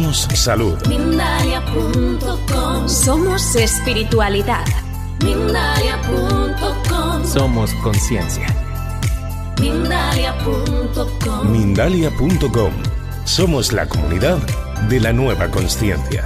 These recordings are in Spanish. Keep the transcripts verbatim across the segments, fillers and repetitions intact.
Somos salud. Mindalia punto com. Somos espiritualidad. Mindalia punto com. Somos conciencia. Mindalia punto com. Mindalia punto com. Somos la comunidad de la nueva consciencia.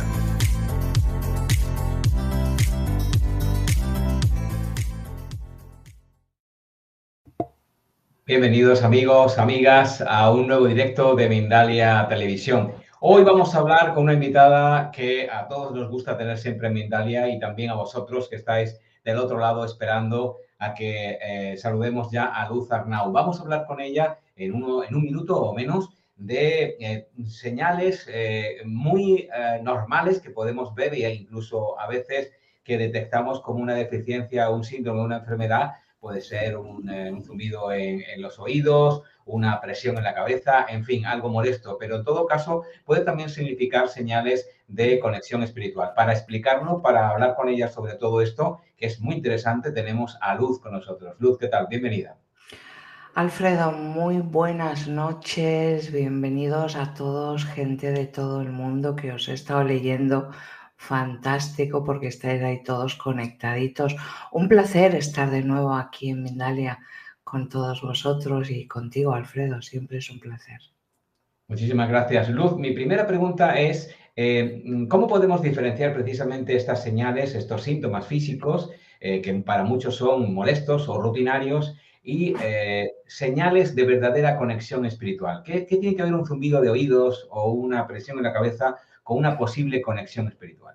Bienvenidos amigos, amigas, a un nuevo directo de Mindalia Televisión. Hoy vamos a hablar con una invitada que a todos nos gusta tener siempre en Mindalia y también a vosotros que estáis del otro lado esperando a que eh, saludemos ya a Luz Arnau. Vamos a hablar con ella en, uno, en un minuto o menos de eh, señales eh, muy eh, normales que podemos ver e incluso a veces que detectamos como una deficiencia, un síndrome, una enfermedad. Puede ser un, eh, un zumbido en, en los oídos, una presión en la cabeza, en fin, algo molesto. Pero en todo caso puede también significar señales de conexión espiritual. Para explicarlo, para hablar con ella sobre todo esto, que es muy interesante, tenemos a Luz con nosotros. Luz, ¿qué tal? Bienvenida. Alfredo, muy buenas noches. Bienvenidos a todos, gente de todo el mundo que os he estado leyendo. Fantástico porque estáis ahí todos conectaditos. Un placer estar de nuevo aquí en Mindalia con todos vosotros y contigo, Alfredo. Siempre es un placer. Muchísimas gracias, Luz. Mi primera pregunta es, eh, ¿cómo podemos diferenciar precisamente estas señales, estos síntomas físicos, eh, que para muchos son molestos o rutinarios, y eh, señales de verdadera conexión espiritual? ¿Qué, ¿Qué tiene que ver un zumbido de oídos o una presión en la cabeza con una posible conexión espiritual?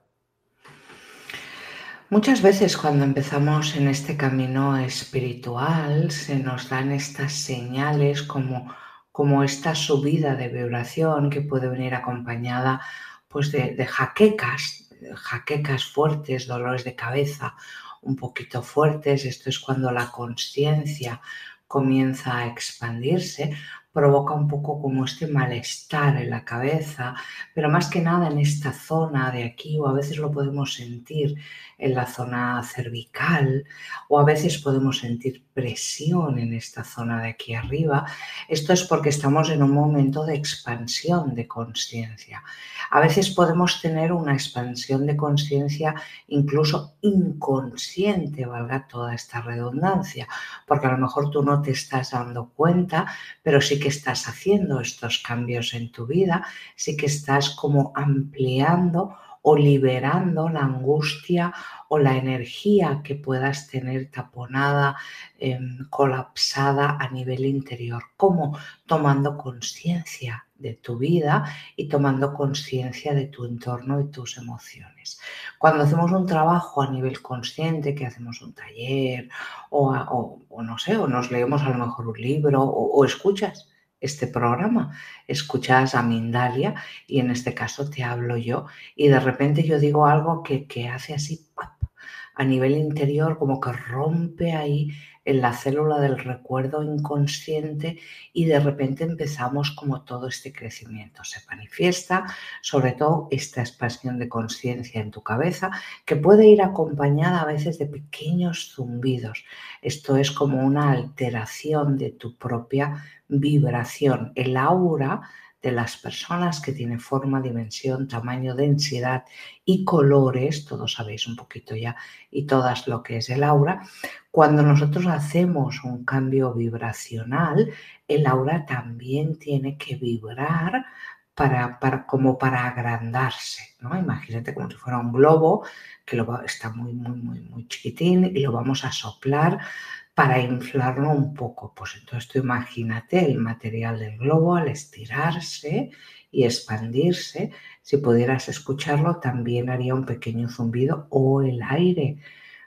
Muchas veces cuando empezamos en este camino espiritual se nos dan estas señales como, como esta subida de vibración que puede venir acompañada pues de, de jaquecas, jaquecas fuertes, dolores de cabeza un poquito fuertes. Esto es cuando la consciencia comienza a expandirse, provoca un poco como este malestar en la cabeza, pero más que nada en esta zona de aquí, o a veces lo podemos sentir en la zona cervical, o a veces podemos sentir presión en esta zona de aquí arriba. Esto es porque estamos en un momento de expansión de consciencia. A veces podemos tener una expansión de consciencia incluso inconsciente, valga toda esta redundancia, porque a lo mejor tú no te estás dando cuenta, pero sí que estás haciendo estos cambios en tu vida, sí que estás como ampliando o liberando la angustia o la energía que puedas tener taponada, eh, colapsada a nivel interior. ¿Cómo? Tomando conciencia de tu vida y tomando conciencia de tu entorno y tus emociones. Cuando hacemos un trabajo a nivel consciente, que hacemos un taller o, o, o no sé, o nos leemos a lo mejor un libro o, o escuchas este programa, escuchas a Mindalia y en este caso te hablo yo y de repente yo digo algo que, que hace así ¡pap! A nivel interior, como que rompe ahí en la célula del recuerdo inconsciente y de repente empezamos como todo este crecimiento. Se manifiesta sobre todo esta expansión de conciencia en tu cabeza que puede ir acompañada a veces de pequeños zumbidos. Esto es como una alteración de tu propia vibración. El aura de las personas que tiene forma, dimensión, tamaño, densidad y colores, todos sabéis un poquito ya y todas lo que es el aura, cuando nosotros hacemos un cambio vibracional, el aura también tiene que vibrar para, para, como para agrandarse, ¿no? Imagínate como si fuera un globo que lo, está muy, muy, muy, muy chiquitín y lo vamos a soplar para inflarlo un poco. Pues entonces tú imagínate el material del globo al estirarse y expandirse. Si pudieras escucharlo, también haría un pequeño zumbido o el aire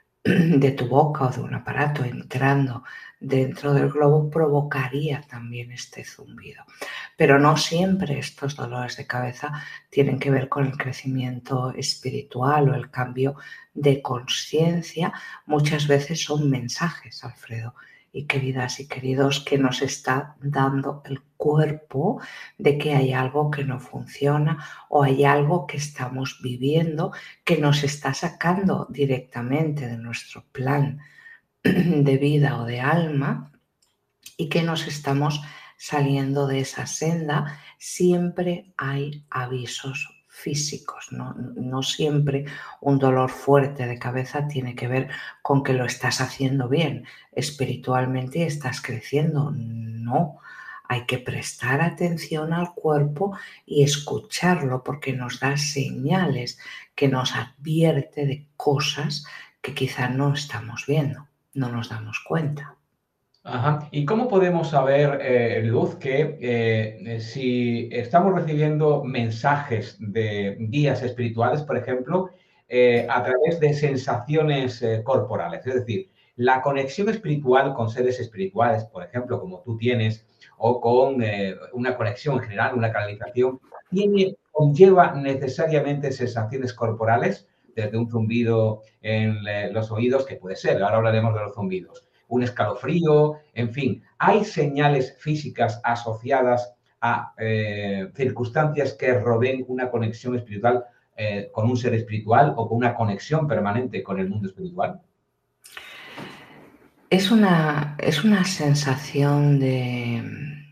de tu boca o de un aparato entrando dentro del globo provocaría también este zumbido. Pero no siempre estos dolores de cabeza tienen que ver con el crecimiento espiritual o el cambio de conciencia. Muchas veces son mensajes, Alfredo y queridas y queridos, que nos está dando el cuerpo de que hay algo que no funciona o hay algo que estamos viviendo que nos está sacando directamente de nuestro plan de vida o de alma y que nos estamos saliendo de esa senda. Siempre hay avisos físicos. No, no siempre un dolor fuerte de cabeza tiene que ver con que lo estás haciendo bien espiritualmente y estás creciendo. No, hay que prestar atención al cuerpo y escucharlo porque nos da señales que nos advierte de cosas que quizá no estamos viendo, no nos damos cuenta. Ajá. ¿Y cómo podemos saber, eh, Luz, que eh, si estamos recibiendo mensajes de guías espirituales, por ejemplo, eh, a través de sensaciones eh, corporales? Es decir, la conexión espiritual con seres espirituales, por ejemplo, como tú tienes, o con eh, una conexión en general, una canalización, ¿tiene, conlleva necesariamente sensaciones corporales? Desde un zumbido en eh, los oídos, que puede ser, ahora hablaremos de los zumbidos, un escalofrío, en fin, ¿hay señales físicas asociadas a eh, circunstancias que rodeen una conexión espiritual eh, con un ser espiritual o con una conexión permanente con el mundo espiritual? Es una, es una sensación de,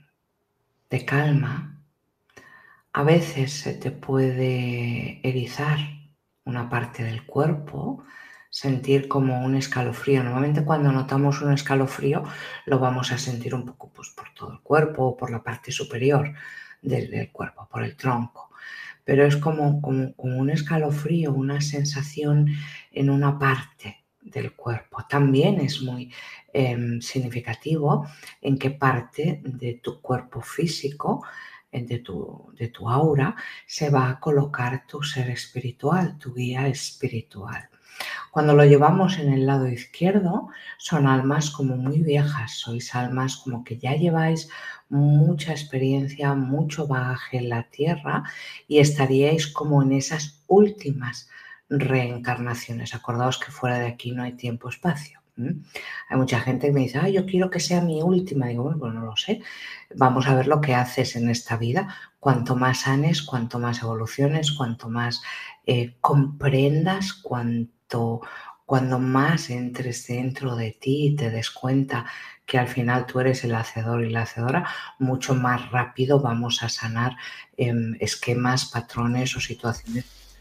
de calma. A veces se te puede erizar una parte del cuerpo, sentir como un escalofrío. Normalmente cuando notamos un escalofrío lo vamos a sentir un poco pues, por todo el cuerpo o por la parte superior del, del cuerpo, por el tronco. Pero es como, como, como un escalofrío, una sensación en una parte del cuerpo. También es muy eh, significativo en qué parte de tu cuerpo físico, de tu, de tu aura, se va a colocar tu ser espiritual, tu guía espiritual. Cuando lo llevamos en el lado izquierdo, son almas como muy viejas, sois almas como que ya lleváis mucha experiencia, mucho bagaje en la tierra y estaríais como en esas últimas reencarnaciones. Acordaos que fuera de aquí no hay tiempo-espacio. ¿Mm? Hay mucha gente que me dice, ah, yo quiero que sea mi última. Digo, bueno, pues no lo sé. Vamos a ver lo que haces en esta vida. Cuanto más sanes, cuanto más evoluciones, cuanto más eh, comprendas, cuanto, cuando más entres dentro de ti y te des cuenta que al final tú eres el hacedor y la hacedora, mucho más rápido vamos a sanar eh, esquemas, patrones o situaciones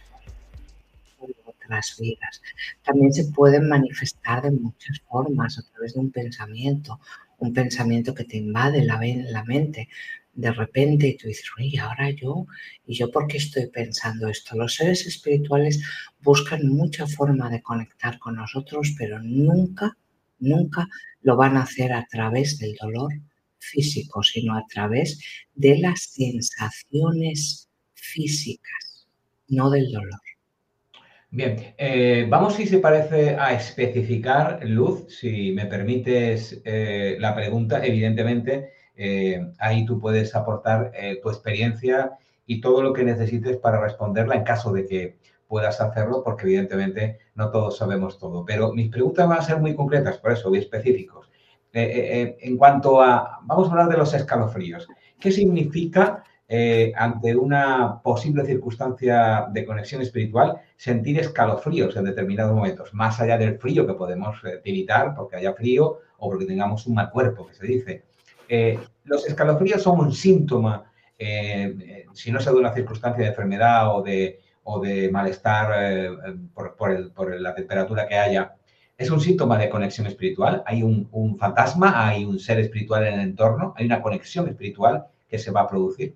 de otras vidas. También se pueden manifestar de muchas formas, a través de un pensamiento, un pensamiento que te invade la, la mente de repente y tú dices, oye, ahora yo, ¿y yo por qué estoy pensando esto? Los seres espirituales buscan mucha forma de conectar con nosotros, pero nunca, nunca lo van a hacer a través del dolor físico, sino a través de las sensaciones físicas, no del dolor. Bien, eh, vamos, si se parece, a especificar, Luz, si me permites eh, la pregunta, evidentemente, eh, ahí tú puedes aportar eh, tu experiencia y todo lo que necesites para responderla en caso de que puedas hacerlo, porque evidentemente no todos sabemos todo. Pero mis preguntas van a ser muy concretas, por eso, muy específicos. Eh, eh, en cuanto a, vamos a hablar de los escalofríos. ¿Qué significa Eh, ante una posible circunstancia de conexión espiritual, sentir escalofríos en determinados momentos, más allá del frío que podemos eh, tiritar porque haya frío o porque tengamos un mal cuerpo, que se dice? Eh, los escalofríos son un síntoma, eh, si no se da una circunstancia de enfermedad o de, o de malestar eh, por, por, el, por la temperatura que haya, es un síntoma de conexión espiritual. Hay un, un fantasma, hay un ser espiritual en el entorno, hay una conexión espiritual que se va a producir.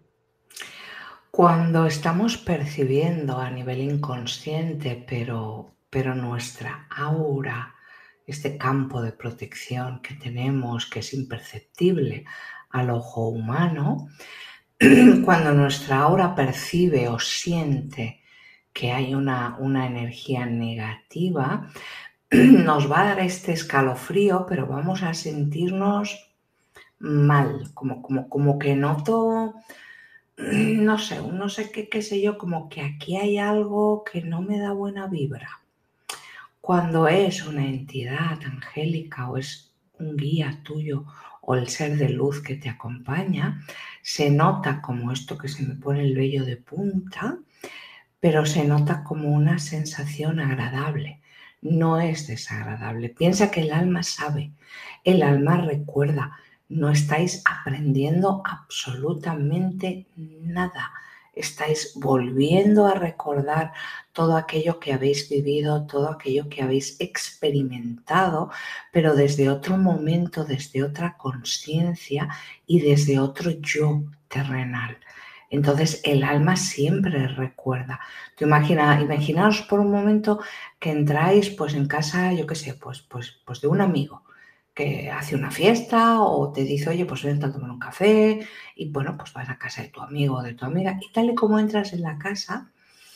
Cuando estamos percibiendo a nivel inconsciente, pero, pero nuestra aura, este campo de protección que tenemos, que es imperceptible al ojo humano, cuando nuestra aura percibe o siente que hay una, una energía negativa, nos va a dar este escalofrío, pero vamos a sentirnos mal, como, como, como que noto... No sé, no sé qué, qué sé yo, como que aquí hay algo que no me da buena vibra. Cuando es una entidad angélica o es un guía tuyo o el ser de luz que te acompaña, se nota como esto que se me pone el vello de punta, pero se nota como una sensación agradable. No es desagradable. Piensa que el alma sabe, el alma recuerda. No estáis aprendiendo absolutamente nada. estáis volviendo a recordar todo aquello que habéis vivido, todo aquello que habéis experimentado, pero desde otro momento, desde otra conciencia y desde otro yo terrenal. Entonces el alma siempre recuerda. Tú imagina, imaginaos por un momento que entráis pues en casa, yo qué sé, pues, pues, pues de un amigo que hace una fiesta o te dice, oye, pues ven a tomar un café y bueno, pues vas a casa de tu amigo o de tu amiga y tal y como entras en la casa,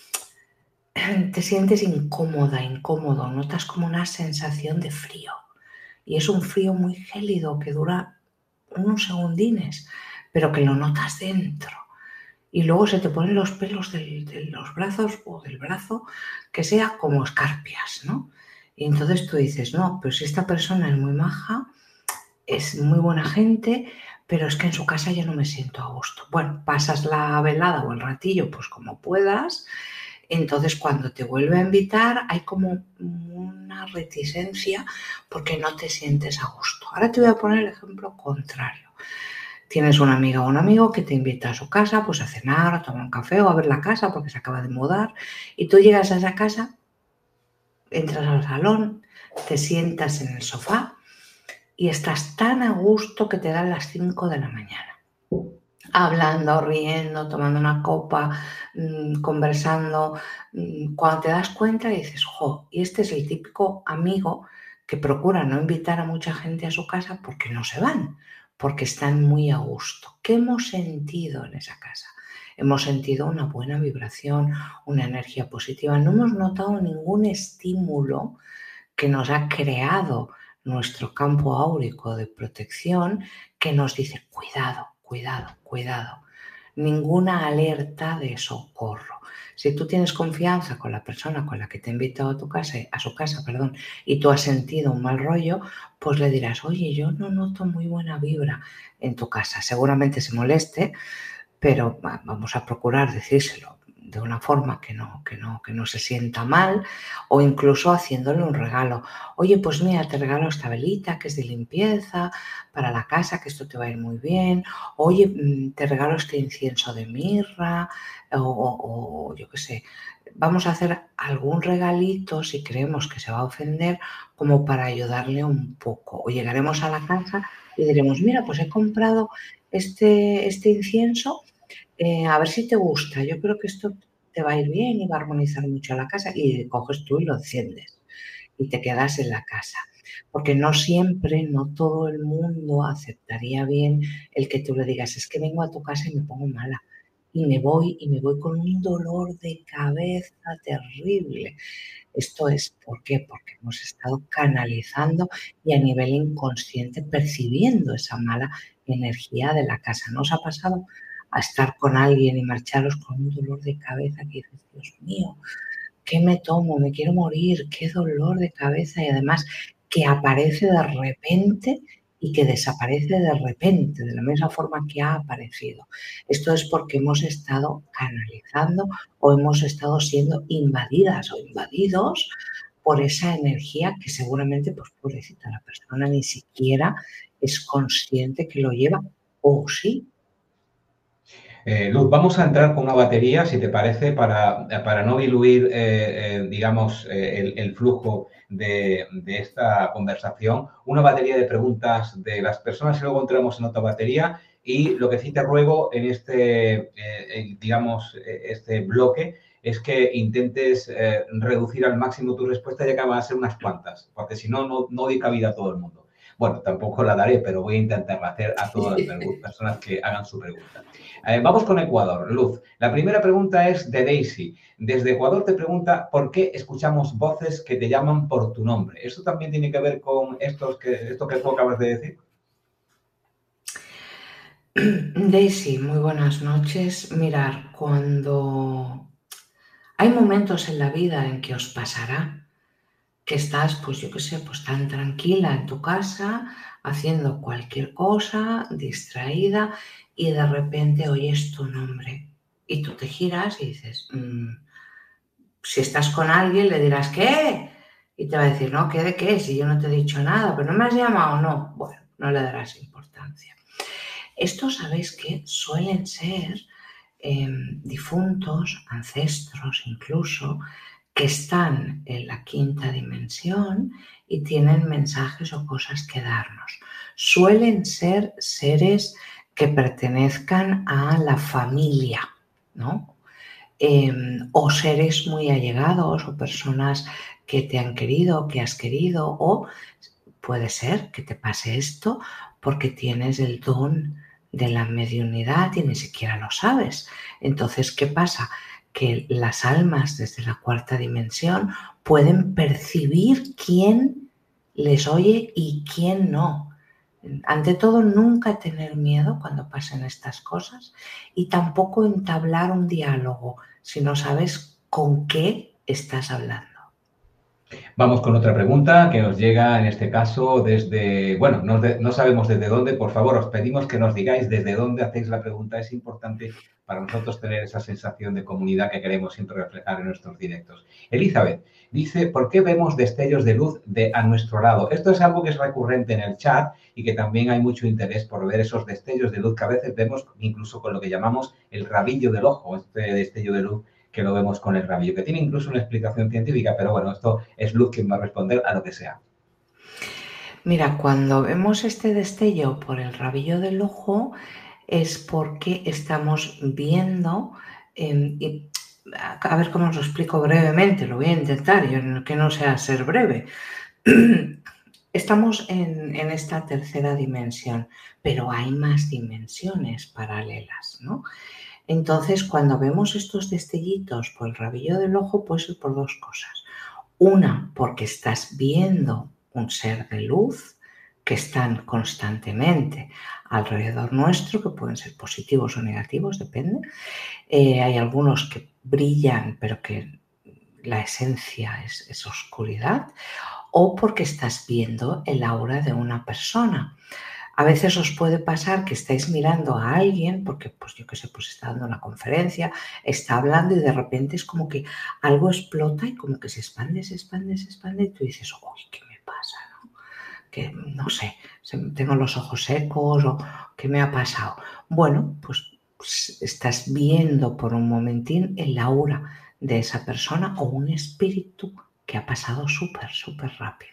te sientes incómoda, incómodo, notas como una sensación de frío y es un frío muy gélido que dura unos segundines, pero que lo notas dentro. Y luego se te ponen los pelos del, de los brazos o del brazo, que sea como escarpias, ¿no? Y entonces tú dices, no, pero si esta persona es muy maja, es muy buena gente, pero es que en su casa yo no me siento a gusto. Bueno, pasas la velada o el ratillo, pues como puedas. Entonces cuando te vuelve a invitar hay como una reticencia porque no te sientes a gusto. Ahora te voy a poner el ejemplo contrario. Tienes una amiga o un amigo que te invita a su casa, pues a cenar, a tomar un café o a ver la casa porque se acaba de mudar y tú llegas a esa casa, entras al salón, te sientas en el sofá y estás tan a gusto que te dan las cinco de la mañana. Hablando, riendo, tomando una copa, mmm, conversando. Mmm, cuando te das cuenta dices, jo, y este es el típico amigo que procura no invitar a mucha gente a su casa porque no se van, porque están muy a gusto. ¿Qué hemos sentido en esa casa? Hemos sentido una buena vibración, una energía positiva. No hemos notado ningún estímulo que nos ha creado nuestro campo áurico de protección que nos dice cuidado, cuidado, cuidado. Ninguna alerta de socorro. Si tú tienes confianza con la persona con la que te ha invitado a tu casa, a su casa, perdón, y tú has sentido un mal rollo, pues le dirás, oye, yo no noto muy buena vibra en tu casa. Seguramente se moleste, pero vamos a procurar decírselo de una forma que no, que no, que no se sienta mal, o incluso haciéndole un regalo. Oye, pues mira, te regalo esta velita que es de limpieza para la casa, que esto te va a ir muy bien. Oye, te regalo este incienso de mirra, o, o, o yo qué sé. Vamos a hacer algún regalito si creemos que se va a ofender, como para ayudarle un poco. O llegaremos a la casa y diremos, mira, pues he comprado este, este incienso, Eh, a ver si te gusta, yo creo que esto te va a ir bien y va a armonizar mucho la casa, y coges tú y lo enciendes y te quedas en la casa, porque no siempre, no todo el mundo aceptaría bien el que tú le digas, es que vengo a tu casa y me pongo mala y me voy y me voy con un dolor de cabeza terrible. Esto es, ¿por qué? Porque hemos estado canalizando y a nivel inconsciente percibiendo esa mala energía de la casa. ¿No os ha pasado a estar con alguien y marcharos con un dolor de cabeza que dices, Dios mío, ¿qué me tomo? Me quiero morir, qué dolor de cabeza, y además que aparece de repente y que desaparece de repente, de la misma forma que ha aparecido? Esto es porque hemos estado canalizando o hemos estado siendo invadidas o invadidos por esa energía que seguramente, pues pobrecita, la persona ni siquiera es consciente que lo lleva, o sí. Eh, Luz, vamos a entrar con una batería, si te parece, para, para no diluir, eh, eh, digamos, eh, el, el flujo de, de esta conversación. Una batería de preguntas de las personas y luego entramos en otra batería. Y lo que sí te ruego en este, eh, digamos, este bloque es que intentes eh, reducir al máximo tu respuesta, ya que van a ser unas cuantas, porque si no, no, no doy cabida a todo el mundo. Bueno, tampoco la daré, pero voy a intentar hacer a todas las personas que hagan su pregunta. Eh, vamos con Ecuador, Luz. La primera pregunta es de Daisy. Desde Ecuador te pregunta, ¿por qué escuchamos voces que te llaman por tu nombre? ¿Esto también tiene que ver con estos que, esto que tú acabas de decir? Daisy, muy buenas noches. Mirar, cuando hay momentos en la vida en que os pasará que estás, pues yo qué sé, pues tan tranquila en tu casa, haciendo cualquier cosa, distraída, y de repente oyes tu nombre y tú te giras y dices, mmm, si estás con alguien le dirás, ¿qué? Y te va a decir, no, ¿qué de qué? Si yo no te he dicho nada, pero no me has llamado, no. Bueno, no le darás importancia. Estos, ¿sabéis qué? Suelen ser eh, difuntos, ancestros incluso, que están en la quinta dimensión y tienen mensajes o cosas que darnos. Suelen ser seres que pertenezcan a la familia, ¿no? Eh, o seres muy allegados o personas que te han querido, que has querido, o puede ser que te pase esto porque tienes el don de la mediunidad y ni siquiera lo sabes. Entonces, ¿qué pasa? Que las almas desde la cuarta dimensión pueden percibir quién les oye y quién no. Ante todo, nunca tener miedo cuando pasen estas cosas y tampoco entablar un diálogo si no sabes con qué estás hablando. Vamos con otra pregunta que nos llega en este caso desde, bueno, no, de, no sabemos desde dónde, por favor, os pedimos que nos digáis desde dónde hacéis la pregunta. Es importante para nosotros tener esa sensación de comunidad que queremos siempre reflejar en nuestros directos. Elizabeth dice, ¿por qué vemos destellos de luz de a nuestro lado? Esto es algo que es recurrente en el chat y que también hay mucho interés por ver esos destellos de luz que a veces vemos incluso con lo que llamamos el rabillo del ojo, este destello de luz que lo vemos con el rabillo, que tiene incluso una explicación científica, pero bueno, esto es Luz quien va a responder a lo que sea. Mira, cuando vemos este destello por el rabillo del ojo es porque estamos viendo, eh, y, a ver cómo os lo explico brevemente, lo voy a intentar, yo que no sea ser breve. Estamos en, en esta tercera dimensión, pero hay más dimensiones paralelas, ¿no? Entonces, cuando vemos estos destellitos por el rabillo del ojo, puede ser por dos cosas. Una, porque estás viendo un ser de luz que están constantemente alrededor nuestro, que pueden ser positivos o negativos, depende. Eh, hay algunos que brillan, pero que la esencia es, es oscuridad. O porque estás viendo el aura de una persona. A veces os puede pasar que estáis mirando a alguien porque, pues yo qué sé, pues está dando una conferencia, está hablando y de repente es como que algo explota y como que se expande, se expande, se expande y tú dices, uy, ¿qué me pasa? ¿No? Que no sé, tengo los ojos secos o ¿qué me ha pasado? Bueno, pues estás viendo por un momentín el aura de esa persona o un espíritu que ha pasado súper, súper rápido.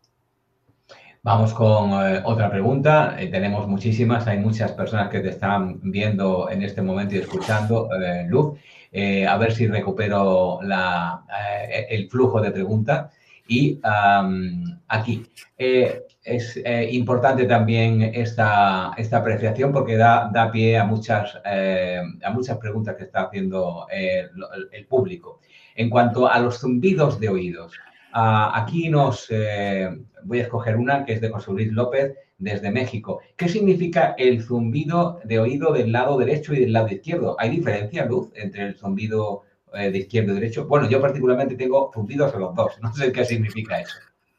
Vamos con eh, otra pregunta. Eh, tenemos muchísimas, hay muchas personas que te están viendo en este momento y escuchando, eh, Luz. Eh, a ver si recupero la, eh, el flujo de preguntas. Y um, aquí eh, es eh, importante también esta, esta apreciación porque da, da pie a muchas, eh, a muchas preguntas que está haciendo eh, el, el público. En cuanto a los zumbidos de oídos, Uh, aquí nos eh, voy a escoger una que es de José Luis López desde México. ¿Qué significa el zumbido de oído del lado derecho y del lado izquierdo? ¿Hay diferencia, Luz, entre el zumbido eh, de izquierdo y derecho? Bueno, yo particularmente tengo zumbidos en los dos. No sé qué significa eso.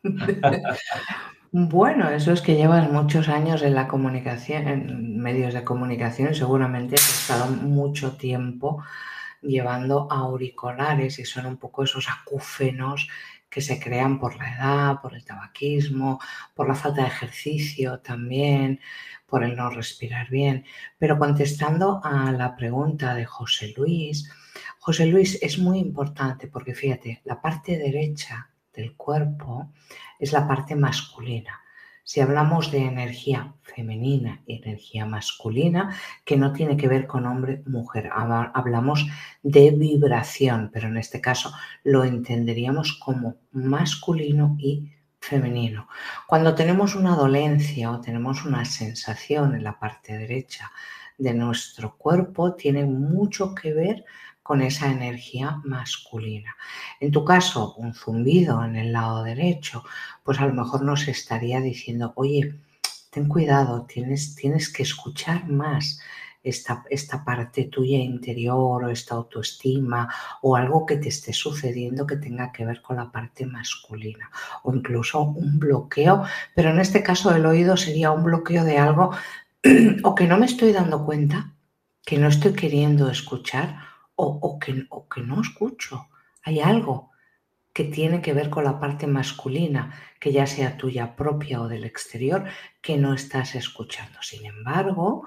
Bueno, eso es que llevas muchos años en la comunicación, en medios de comunicación, seguramente has estado mucho tiempo llevando auriculares y son un poco esos acúfenos que se crean por la edad, por el tabaquismo, por la falta de ejercicio también, por el no respirar bien. Pero contestando a la pregunta de José Luis, José Luis es muy importante porque fíjate, la parte derecha del cuerpo es la parte masculina. Si hablamos de energía femenina y energía masculina, que no tiene que ver con hombre-mujer, hablamos de vibración, pero en este caso lo entenderíamos como masculino y femenino. Cuando tenemos una dolencia o tenemos una sensación en la parte derecha de nuestro cuerpo, tiene mucho que ver con esa energía masculina. En tu caso, un zumbido en el lado derecho, pues a lo mejor nos estaría diciendo, oye, ten cuidado, tienes, tienes que escuchar más esta, esta parte tuya interior o esta autoestima o algo que te esté sucediendo que tenga que ver con la parte masculina o incluso un bloqueo, pero en este caso el oído sería un bloqueo de algo o que no me estoy dando cuenta, que no estoy queriendo escuchar o, o, que, o que no escucho. Hay algo que tiene que ver con la parte masculina, que ya sea tuya propia o del exterior, que no estás escuchando. Sin embargo,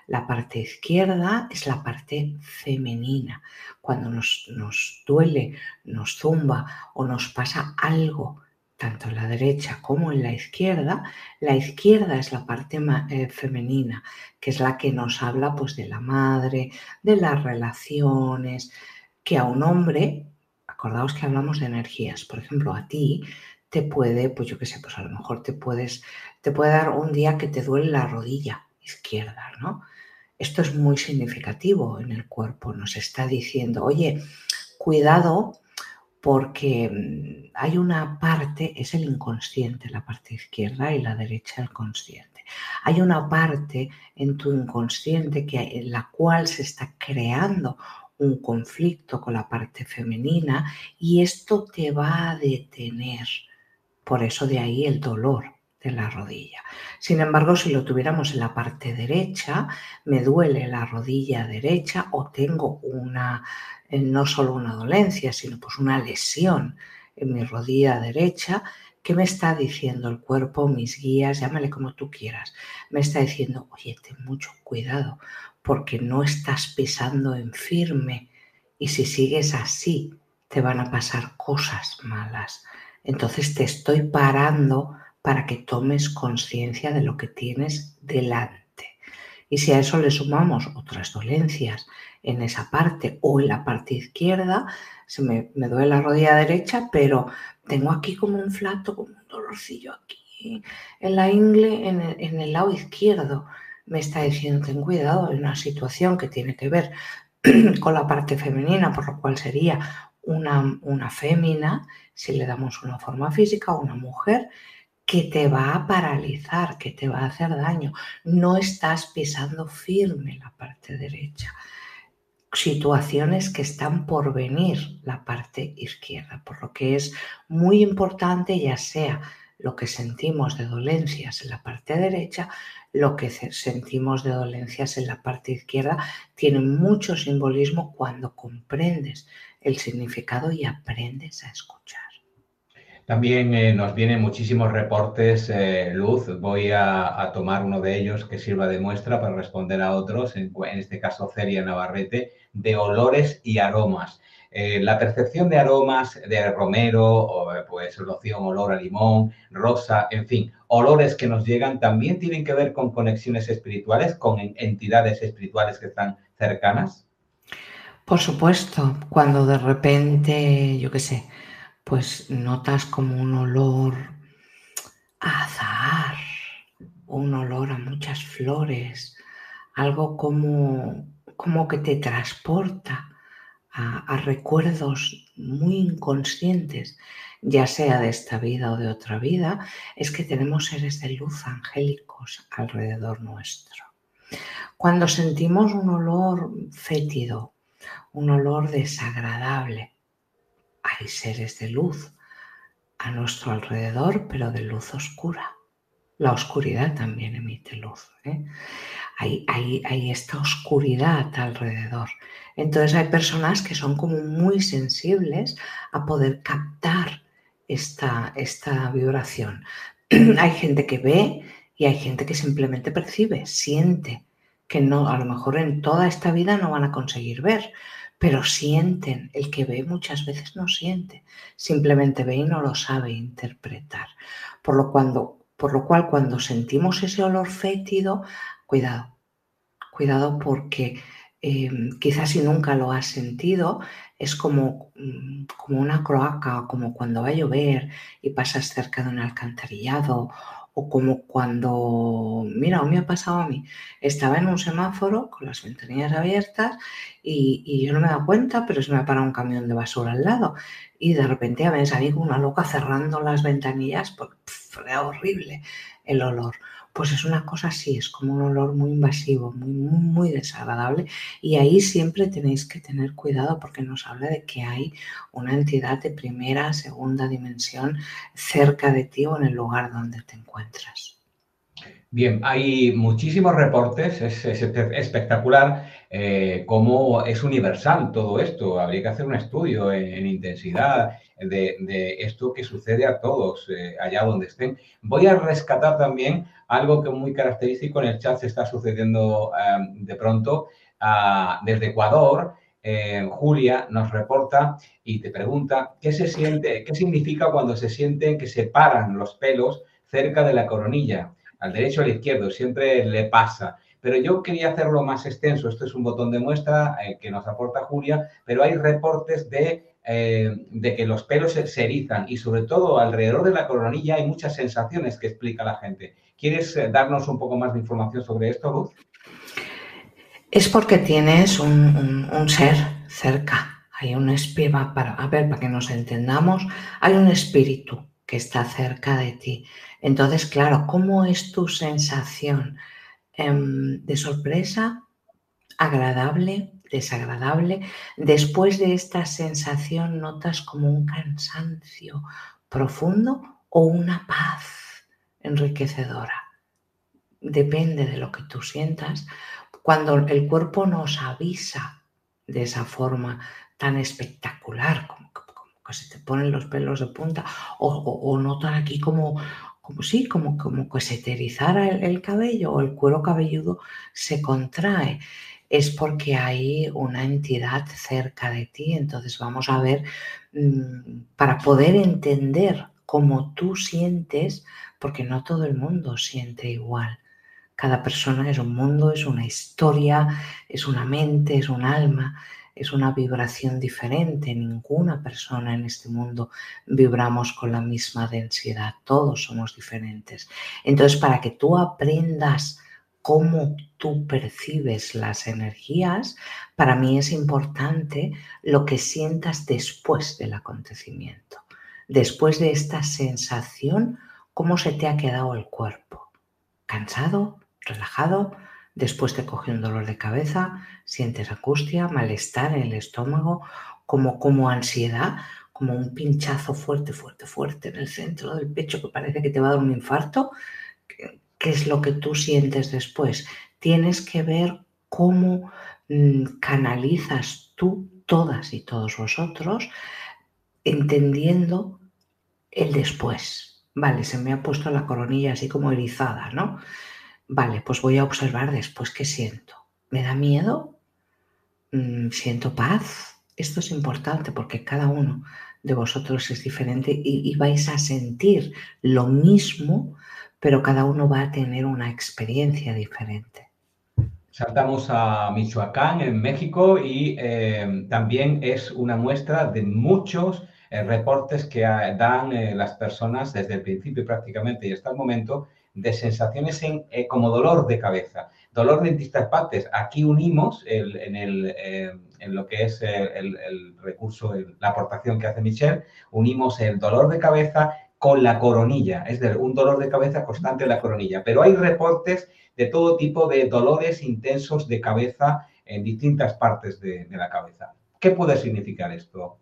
La parte izquierda es la parte femenina. Cuando nos, nos duele, nos zumba o nos pasa algo, tanto en la derecha como en la izquierda, la izquierda es la parte eh, femenina, que es la que nos habla pues, de la madre, de las relaciones, que a un hombre, acordaos que hablamos de energías, por ejemplo, a ti te puede, pues yo qué sé, pues a lo mejor te puedes, te puede dar un día que te duele la rodilla izquierda, ¿no? Esto es muy significativo en el cuerpo, nos está diciendo, oye, cuidado, porque hay una parte, es el inconsciente, la parte izquierda y la derecha el consciente. Hay una parte en tu inconsciente que, en la cual se está creando un conflicto con la parte femenina y esto te va a detener. Por eso de ahí el dolor de la rodilla. Sin embargo, si lo tuviéramos en la parte derecha, me duele la rodilla derecha o tengo una, no solo una dolencia, sino pues una lesión en mi rodilla derecha. ¿Qué me está diciendo el cuerpo, mis guías, llámale como tú quieras? Me está diciendo, oye, ten mucho cuidado porque no estás pisando en firme y si sigues así te van a pasar cosas malas. Entonces te estoy parando para que tomes conciencia de lo que tienes delante. Y si a eso le sumamos otras dolencias en esa parte o en la parte izquierda, se me, me duele la rodilla derecha, pero tengo aquí como un flato, como un dolorcillo aquí en la ingle, en el, en el lado izquierdo. Me está diciendo, ten cuidado, hay una situación que tiene que ver con la parte femenina, por lo cual sería una, una fémina, si le damos una forma física, una mujer, que te va a paralizar, que te va a hacer daño. No estás pisando firme la parte derecha. Situaciones que están por venir la parte izquierda, por lo que es muy importante, ya sea lo que sentimos de dolencias en la parte derecha, lo que sentimos de dolencias en la parte izquierda, tiene mucho simbolismo cuando comprendes el significado y aprendes a escuchar. También eh, nos vienen muchísimos reportes, eh, Luz. Voy a, a tomar uno de ellos que sirva de muestra para responder a otros, en, en este caso Celia Navarrete, de olores y aromas. Eh, la percepción de aromas de romero, o, pues loción, olor a limón, rosa, en fin, olores que nos llegan también tienen que ver con conexiones espirituales, con entidades espirituales que están cercanas. Por supuesto, cuando de repente, yo qué sé, pues notas como un olor a azahar, un olor a muchas flores, algo como, como que te transporta a, a recuerdos muy inconscientes, ya sea de esta vida o de otra vida, es que tenemos seres de luz angélicos alrededor nuestro. Cuando sentimos un olor fétido, un olor desagradable, hay seres de luz a nuestro alrededor, pero de luz oscura. La oscuridad también emite luz, ¿eh? Hay, hay, hay esta oscuridad alrededor. Entonces hay personas que son como muy sensibles a poder captar esta, esta vibración. Hay gente que ve y hay gente que simplemente percibe, siente, que no, a lo mejor en toda esta vida no van a conseguir ver, pero sienten. El que ve muchas veces no siente, simplemente ve y no lo sabe interpretar. Por lo, cuando, por lo cual, cuando sentimos ese olor fétido, cuidado, cuidado porque eh, quizás si nunca lo has sentido, es como, como una cloaca, o como cuando va a llover y pasas cerca de un alcantarillado, o como cuando, mira, me ha pasado a mí, estaba en un semáforo con las ventanillas abiertas y, y yo no me he dado cuenta, pero se me ha parado un camión de basura al lado y de repente me salí como una loca cerrando las ventanillas porque pff, era horrible el olor. Pues es una cosa así, es como un olor muy invasivo, muy, muy, muy desagradable y ahí siempre tenéis que tener cuidado porque nos habla de que hay una entidad de primera, segunda dimensión cerca de ti o en el lugar donde te encuentras. Bien, hay muchísimos reportes, es, es espectacular eh, cómo es universal todo esto. Habría que hacer un estudio en, en intensidad de, de, esto que sucede a todos, eh, allá donde estén. Voy a rescatar también algo que es muy característico en el chat, se está sucediendo eh, de pronto uh, desde Ecuador. Eh, Julia nos reporta y te pregunta qué se siente, qué significa cuando se sienten que se paran los pelos cerca de la coronilla. Al derecho o al izquierdo, siempre le pasa. Pero yo quería hacerlo más extenso. Esto es un botón de muestra eh, que nos aporta Julia, pero hay reportes de, eh, de que los pelos se, se erizan y sobre todo alrededor de la coronilla hay muchas sensaciones que explica la gente. ¿Quieres eh, darnos un poco más de información sobre esto, Luz? Es porque tienes un, un, un ser cerca. Hay un espíritu, para, a ver, para que nos entendamos, hay un espíritu que está cerca de ti. Entonces, claro, ¿cómo es tu sensación? Eh, ¿De sorpresa? ¿Agradable? ¿Desagradable? Después de esta sensación, ¿notas como un cansancio profundo o una paz enriquecedora? Depende de lo que tú sientas. Cuando el cuerpo nos avisa de esa forma tan espectacular, como que se te ponen los pelos de punta, o, o, o notan aquí como, como sí, como, como que se te erizara el, el cabello o el cuero cabelludo se contrae, es porque hay una entidad cerca de ti. Entonces vamos a ver, mmm, para poder entender cómo tú sientes, porque no todo el mundo siente igual. Cada persona es un mundo, es una historia, es una mente, es un alma, es una vibración diferente. Ninguna persona en este mundo vibramos con la misma densidad, todos somos diferentes. Entonces, para que tú aprendas cómo tú percibes las energías, para mí es importante lo que sientas después del acontecimiento. Después de esta sensación, ¿cómo se te ha quedado el cuerpo? ¿Cansado? ¿Relajado? Después te coge un dolor de cabeza, sientes angustia, malestar en el estómago, como, como ansiedad, como un pinchazo fuerte, fuerte, fuerte en el centro del pecho que parece que te va a dar un infarto. ¿Qué, qué es lo que tú sientes después? Tienes que ver cómo mmm, canalizas tú, todas y todos vosotros, entendiendo el después. Vale, se me ha puesto la coronilla así como erizada, ¿no? Vale, pues voy a observar después qué siento. ¿Me da miedo? ¿Siento paz? Esto es importante porque cada uno de vosotros es diferente y, y vais a sentir lo mismo, pero cada uno va a tener una experiencia diferente. Saltamos a Michoacán, en México, y eh, también es una muestra de muchos eh, reportes que dan eh, las personas desde el principio prácticamente y hasta el momento de sensaciones en, eh, como dolor de cabeza, dolor de distintas partes. Aquí unimos el, en, el, eh, en lo que es el, el recurso, el, la aportación que hace Michelle, unimos el dolor de cabeza con la coronilla, es decir, un dolor de cabeza constante en la coronilla. Pero hay reportes de todo tipo de dolores intensos de cabeza en distintas partes de, de la cabeza. ¿Qué puede significar esto?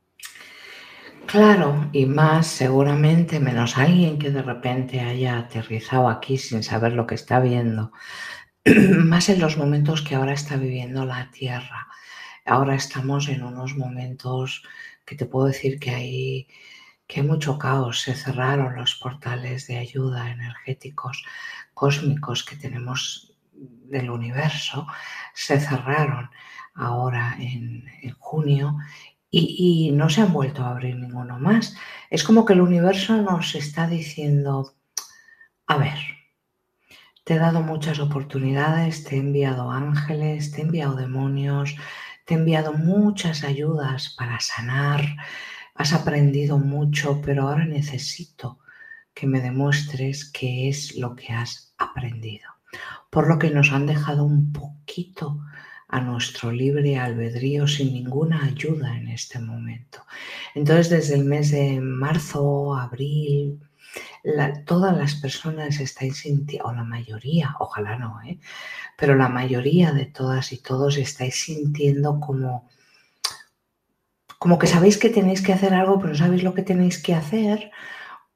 Claro, y más seguramente, menos alguien que de repente haya aterrizado aquí sin saber lo que está viendo, más en los momentos que ahora está viviendo la Tierra. Ahora estamos en unos momentos que te puedo decir que hay, que hay mucho caos. Se cerraron los portales de ayuda energéticos cósmicos que tenemos del universo, se cerraron ahora en, en junio y, y no se han vuelto a abrir ninguno más. Es como que el universo nos está diciendo, a ver, te he dado muchas oportunidades, te he enviado ángeles, te he enviado demonios, te he enviado muchas ayudas para sanar, has aprendido mucho, pero ahora necesito que me demuestres qué es lo que has aprendido. Por lo que nos han dejado un poquito a nuestro libre albedrío sin ninguna ayuda en este momento. Entonces, desde el mes de marzo, abril, la, todas las personas estáis sintiendo, o la mayoría, ojalá no, ¿eh? pero la mayoría de todas y todos estáis sintiendo como, como que sabéis que tenéis que hacer algo, pero no sabéis lo que tenéis que hacer,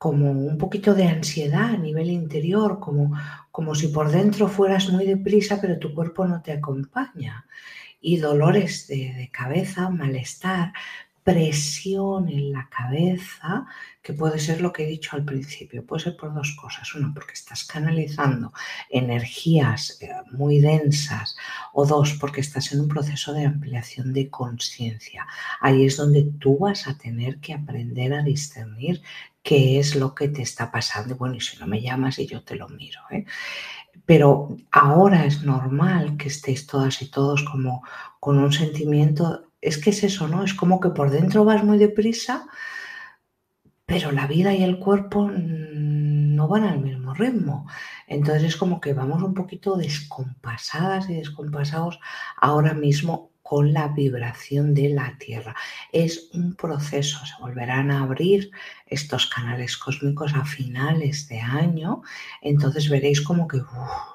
como un poquito de ansiedad a nivel interior, como, como si por dentro fueras muy deprisa, pero tu cuerpo no te acompaña. Y dolores de, de cabeza, malestar, presión en la cabeza, que puede ser lo que he dicho al principio, puede ser por dos cosas. Uno, porque estás canalizando energías muy densas, o dos, porque estás en un proceso de ampliación de conciencia. Ahí es donde tú vas a tener que aprender a discernir qué es lo que te está pasando. Bueno, y si no me llamas y yo te lo miro, ¿eh? Pero ahora es normal que estéis todas y todos como con un sentimiento, es que es eso, ¿no? Es como que por dentro vas muy deprisa, pero la vida y el cuerpo no van al mismo ritmo. Entonces es como que vamos un poquito descompasadas y descompasados ahora mismo con la vibración de la Tierra. Es un proceso, se volverán a abrir estos canales cósmicos a finales de año, entonces veréis como que, uf,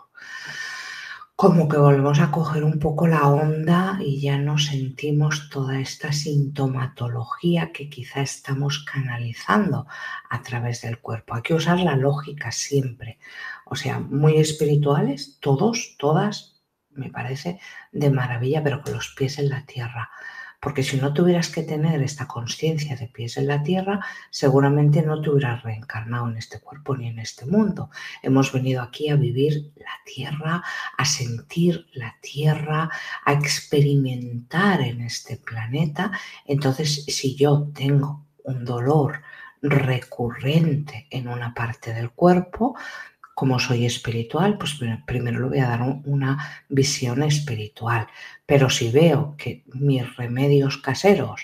como que volvemos a coger un poco la onda y ya no sentimos toda esta sintomatología que quizá estamos canalizando a través del cuerpo. Hay que usar la lógica siempre. O sea, muy espirituales, todos, todas, me parece de maravilla, pero con los pies en la tierra. Porque si no tuvieras que tener esta conciencia de pies en la tierra, seguramente no te hubieras reencarnado en este cuerpo ni en este mundo. Hemos venido aquí a vivir la tierra, a sentir la tierra, a experimentar en este planeta. Entonces, si yo tengo un dolor recurrente en una parte del cuerpo, como soy espiritual, pues primero le voy a dar una visión espiritual. Pero si veo que mis remedios caseros,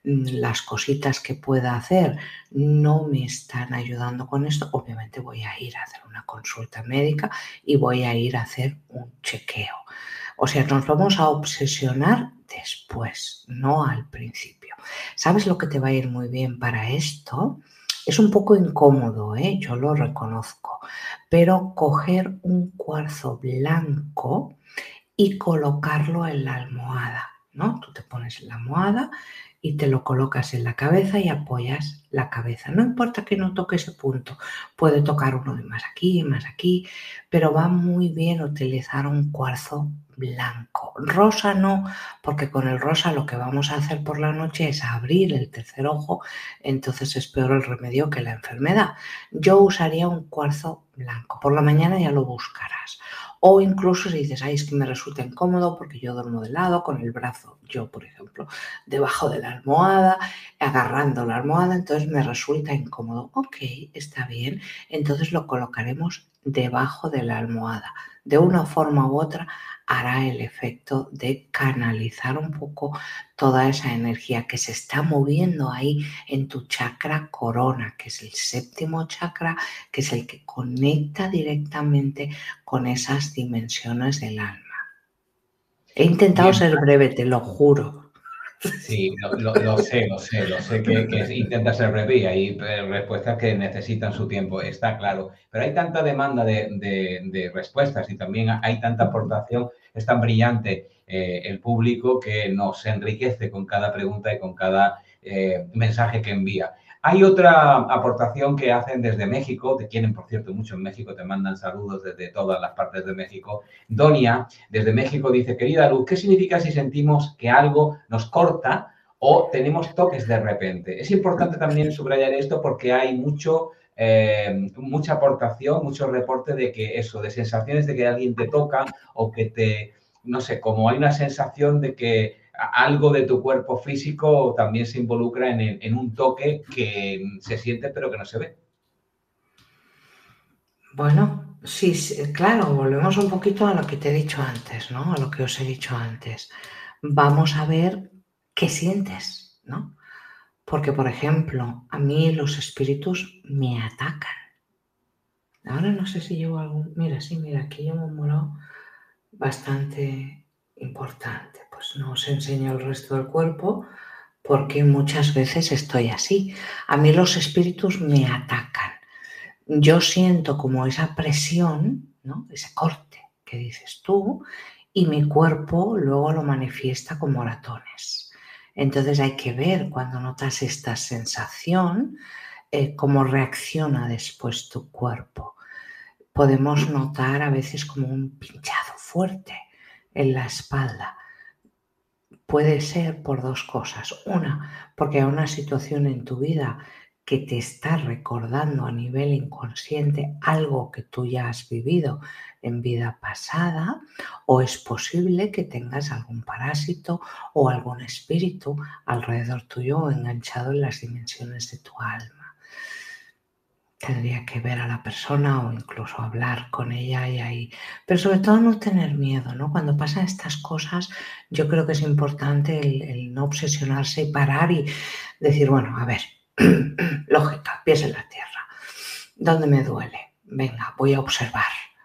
las cositas que pueda hacer, no me están ayudando con esto, obviamente voy a ir a hacer una consulta médica y voy a ir a hacer un chequeo. O sea, nos vamos a obsesionar después, no al principio. ¿Sabes lo que te va a ir muy bien para esto? Es un poco incómodo, ¿eh? Yo lo reconozco, pero coger un cuarzo blanco y colocarlo en la almohada, ¿no? Tú te pones en la almohada y te lo colocas en la cabeza y apoyas la cabeza. No importa que no toque ese punto, puede tocar uno de más aquí, más aquí, pero va muy bien utilizar un cuarzo blanco. Rosa no, porque con el rosa lo que vamos a hacer por la noche es abrir el tercer ojo, entonces es peor el remedio que la enfermedad. Yo usaría un cuarzo blanco. Por la mañana ya lo buscarás. O incluso si dices, ay, es que me resulta incómodo porque yo duermo de lado con el brazo, yo por ejemplo, debajo de la almohada, agarrando la almohada, entonces me resulta incómodo. Ok, está bien, entonces lo colocaremos debajo de la almohada. De una forma u otra hará el efecto de canalizar un poco toda esa energía que se está moviendo ahí en tu chakra corona, que es el séptimo chakra, que es el que conecta directamente con esas dimensiones del alma. He intentado Bien. ser breve, te lo juro. Sí, lo, lo, lo sé, lo sé, lo sé que, que intenta ser breve y hay respuestas que necesitan su tiempo, está claro. Pero hay tanta demanda de, de, de respuestas y también hay tanta aportación, es tan brillante eh, el público que nos enriquece con cada pregunta y con cada eh, mensaje que envía. Hay otra aportación que hacen desde México, te quieren, por cierto, mucho en México, te mandan saludos desde todas las partes de México. Donia, desde México, dice, querida Luz, ¿qué significa si sentimos que algo nos corta o tenemos toques de repente? Es importante también subrayar esto porque hay mucho, eh, mucha aportación, mucho reporte de que eso, de sensaciones de que alguien te toca o que te, no sé, como hay una sensación de que algo de tu cuerpo físico también se involucra en, en un toque que se siente pero que no se ve. Bueno, sí, sí, claro, volvemos un poquito a lo que te he dicho antes, ¿no? A lo que os he dicho antes. Vamos a ver qué sientes, ¿no? Porque, por ejemplo, a mí los espíritus me atacan. Ahora no sé si llevo algún... Mira, sí, mira, aquí llevo un morado bastante importante. Pues no os enseño el resto del cuerpo porque muchas veces estoy así. A mí los espíritus me atacan. Yo siento como esa presión, ¿no? Ese corte que dices tú, y mi cuerpo luego lo manifiesta con moratones. Entonces hay que ver cuando notas esta sensación, eh, cómo reacciona después tu cuerpo. Podemos notar a veces como un pinchazo fuerte en la espalda. Puede ser por dos cosas. Una, porque hay una situación en tu vida que te está recordando a nivel inconsciente algo que tú ya has vivido en vida pasada, o es posible que tengas algún parásito o algún espíritu alrededor tuyo o enganchado en las dimensiones de tu alma. Tendría que ver a la persona o incluso hablar con ella y ahí. Pero sobre todo no tener miedo, ¿no? Cuando pasan estas cosas, yo creo que es importante el, el no obsesionarse y parar y decir, bueno, a ver, lógica, pies en la tierra. ¿Dónde me duele? Venga, voy a observar,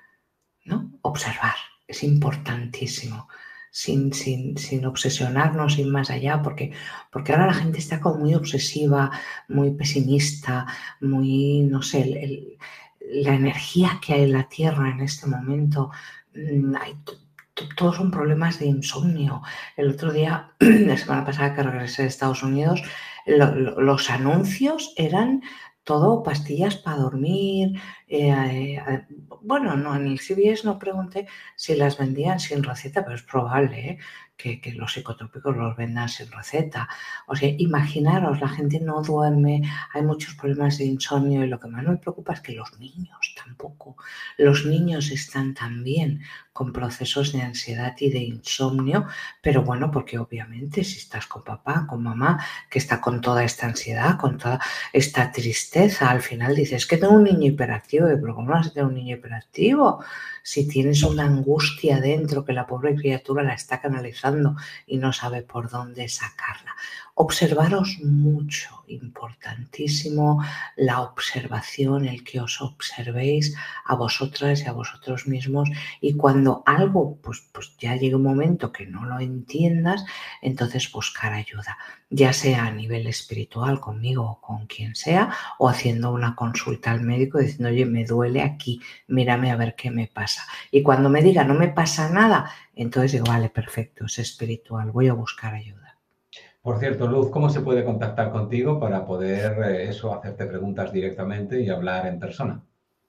¿no? Observar, es importantísimo. Sin, sin, sin obsesionarnos, sin más allá, porque, porque ahora la gente está como muy obsesiva, muy pesimista, muy, no sé, el, el, la energía que hay en la Tierra en este momento, hay, todos son problemas de insomnio. El otro día, la semana pasada que regresé de Estados Unidos, lo, lo, los anuncios eran todo pastillas para dormir. Eh, eh, bueno, no, en el C V S no pregunté si las vendían sin receta, pero es probable ¿eh? que, que los psicotrópicos los vendan sin receta. O sea, imaginaros, la gente no duerme, hay muchos problemas de insomnio y lo que más me preocupa es que los niños tampoco. Los niños están también con procesos de ansiedad y de insomnio, pero bueno, porque obviamente si estás con papá, con mamá, que está con toda esta ansiedad, con toda esta tristeza, al final dices que tengo un niño hiperactivo, pero ¿cómo vas a tener un niño hiperactivo? Si tienes una angustia dentro que la pobre criatura la está canalizando y no sabe por dónde sacarla. Observaros mucho, importantísimo la observación, el que os observéis a vosotras y a vosotros mismos, y cuando algo pues, pues ya llegue un momento que no lo entiendas, entonces buscar ayuda, ya sea a nivel espiritual conmigo o con quien sea, o haciendo una consulta al médico diciendo, oye, me duele aquí, mírame a ver qué me pasa. Y cuando me diga no me pasa nada, entonces digo, vale, perfecto, es espiritual, voy a buscar ayuda. Por cierto, Luz, ¿cómo se puede contactar contigo para poder eh, eso, hacerte preguntas directamente y hablar en persona?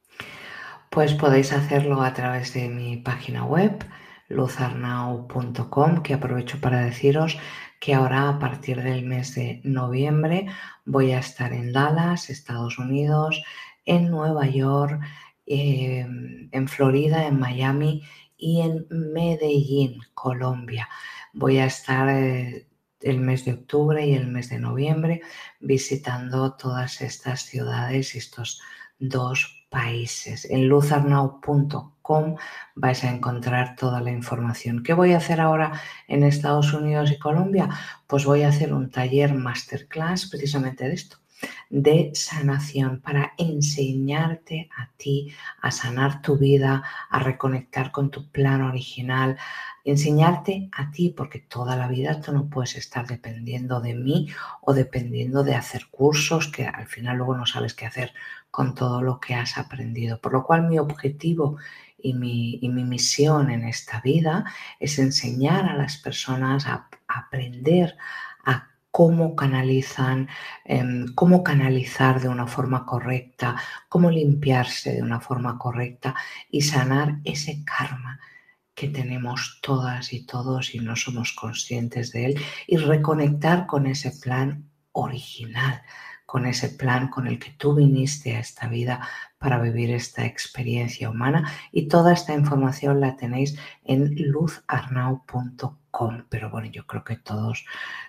Pues podéis hacerlo a través de mi página web, luz arnau punto com, que aprovecho para deciros que ahora a partir del mes de noviembre voy a estar en Dallas, Estados Unidos, en Nueva York, eh, en Florida, en Miami y en Medellín, Colombia. Voy a estar eh, el mes de octubre y el mes de noviembre visitando todas estas ciudades y estos dos países. En luz arnau punto com vais a encontrar toda la información. ¿Qué voy a hacer ahora en Estados Unidos y Colombia? Pues voy a hacer un taller masterclass precisamente de esto, de sanación, para enseñarte a ti a sanar tu vida, a reconectar con tu plan original, enseñarte a ti, porque toda la vida tú no puedes estar dependiendo de mí o dependiendo de hacer cursos que al final luego no sabes qué hacer con todo lo que has aprendido. Por lo cual mi objetivo y mi, y mi misión en esta vida es enseñar a las personas a, a aprender a cómo canalizan, eh, cómo canalizar de una forma correcta, cómo limpiarse de una forma correcta y sanar ese karma que tenemos todas y todos y no somos conscientes de él, y reconectar con ese plan original, con ese plan con el que tú viniste a esta vida para vivir esta experiencia humana. Y toda esta información la tenéis en luz arnau punto com. Pero bueno, yo creo que todos,